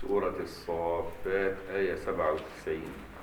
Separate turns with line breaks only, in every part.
سورة الصافات آية 97.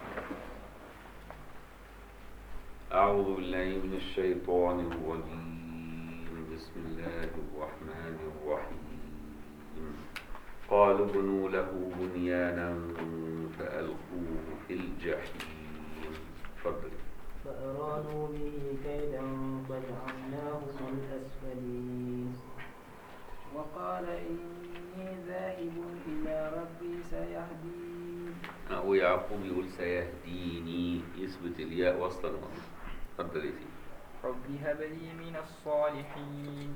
أعوذ بالله من الشيطان الرجيم. بسم الله الرحمن الرحيم. قالوا ابنوا له بنيانا فألقوه في الجحيم. تفضل.
فأرادوا به كيدا فجعلناهم الأسفلين. وقال إني ذاهب إلى ربي سيهدين.
هو يعقوب يقول سيهديني، يثبت الياء وصلا. تفضل يا سيدي.
رب هب لي من الصالحين.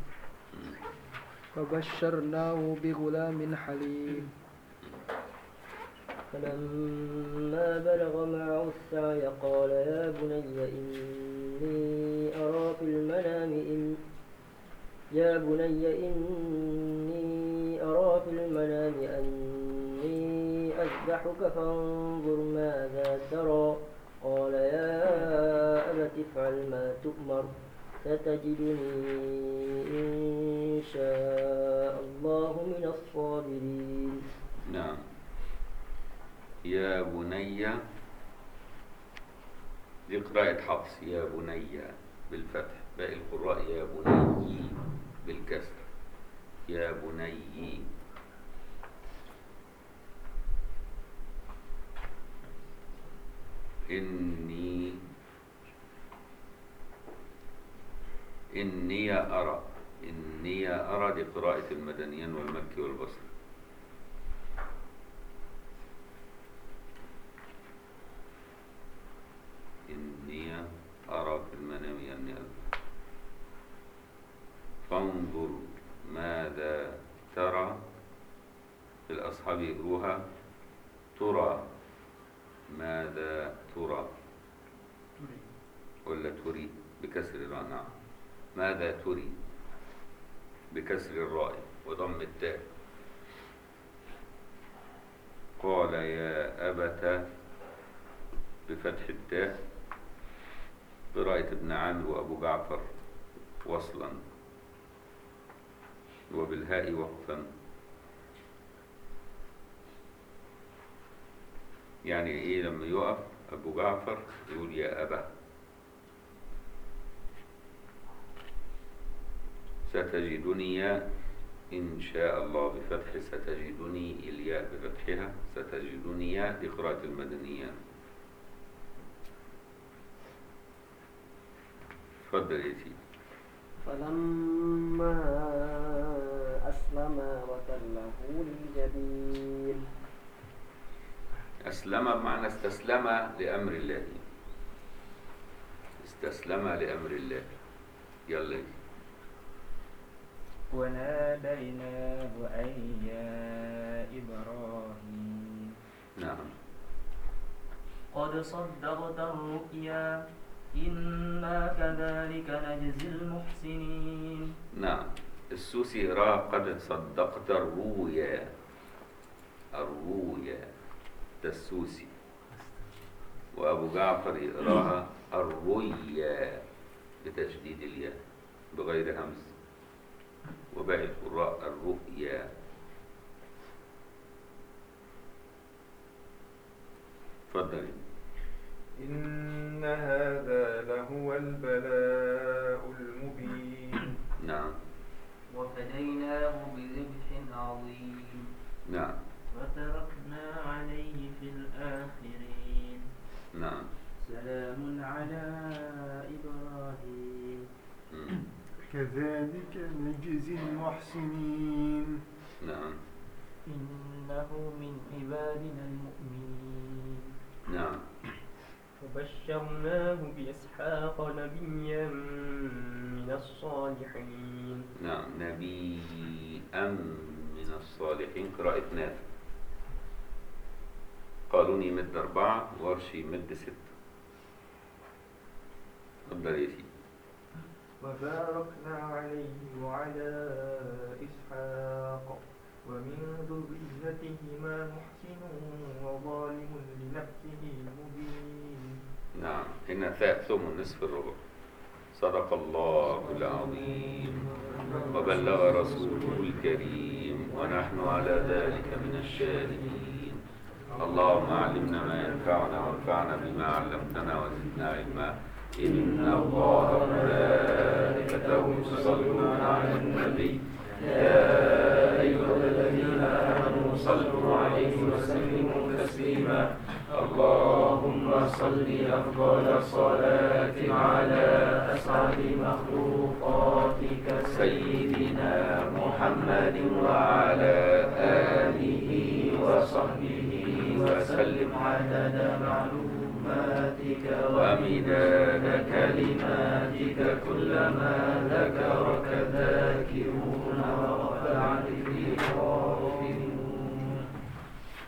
فبشرناه بغلام حليم.
فلما بلغ معه السعي قال يا بني إني أرى في المنام أني أذبحك فانظر ماذا ترى. قال يا أبت افعل ما تؤمر ستجدني إن شاء الله من الصابرين.
نعم. يا بني دي قراءة حفص، يا بني بالفتح، باقي القراء يا بني بالكسر. يا بني. إني أرى. إني أرى دي قراءة المدنيين والمكي والبصري. إني أرى في المنام أني أذبح فانظر ماذا ترى. الأصحاب يقروها ترى. ماذا ترى ولا تري بكسر الراء؟ نعم. ماذا تري بكسر الراء وضم التاء. قال يا أبت بفتح التاء، قراءة ابن عامر وأبو جعفر وصلا، وبالهاء وقفا. يعني ايه لما يقف أبو جعفر يقول يا أبا. ستجدني إن شاء الله بفتح ستجدني، الياء بفتحها ستجدني دي قراءة المدنيين. تفضل يا سيدي.
فلما أسلما وتله للجبين.
أسلم بمعنى استسلم لأمر الله. استسلم لأمر الله. يلا.
وناديناه أن يا إبراهيم.
نعم.
قد صدقت الرؤيا إنا كذلك نجزي المحسنين.
نعم. السوسي يقراها قد صدقت الرؤيا. الرؤيا ده السوسي. وأبو جعفر يقراها الرؤيا بتشديد الياء بغير همز، وباقي القراء الرؤيا. تفضل.
إن هذا لهو البلاء المبين.
نعم.
وفديناه بذبح عظيم.
نعم.
وتركنا عليه في الآخرين.
نعم.
سلام على إبراهيم.
كذلك نجزي المحسنين.
نعم.
إنه من عبادنا المؤمنين.
نعم.
وبشرناه بإسحاق نبيا من الصالحين.
نعم. نبيا من الصالحين قراءة نافع. قالون يمد 4 ورش يمد 6. تفضل يا سيدي.
وباركنا عليه وعلى إسحاق ومن ذريتهما محسن وظالم لنفسه مبين.
نعم. هنا ثاء ثم نصف الربع. صدق الله العظيم وبلغ رسوله الكريم ونحن على ذلك من الشاهدين. اللهم علمنا ما ينفعنا وانفعنا بما علمتنا وزدنا علما. إن الله وملائكته يصلون على النبي يا أيها الذين آمنوا صلوا عليه وسلموا تسليما. اللهم صل أفضل صلاة على أسعد مخلوقاتك سيدنا محمد وعلى آله وصحبه وسلم عدد معلوماتك ومداد كلماتك كلما ذكرك ذاكرون ورفعت الذكرى